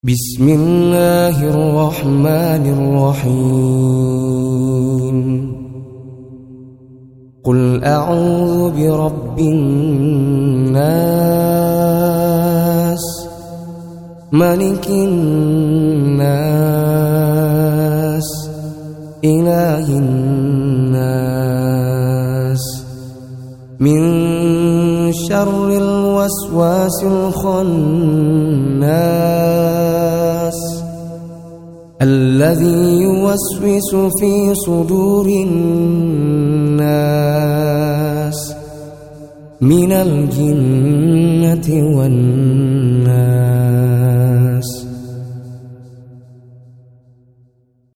بسم الله الرحمن الرحيم قل أعوذ برب الناس ملك الناس إله الناس من شر الوسواس الخناس الذي يوسوس في صدور الناس من الجنة والناس.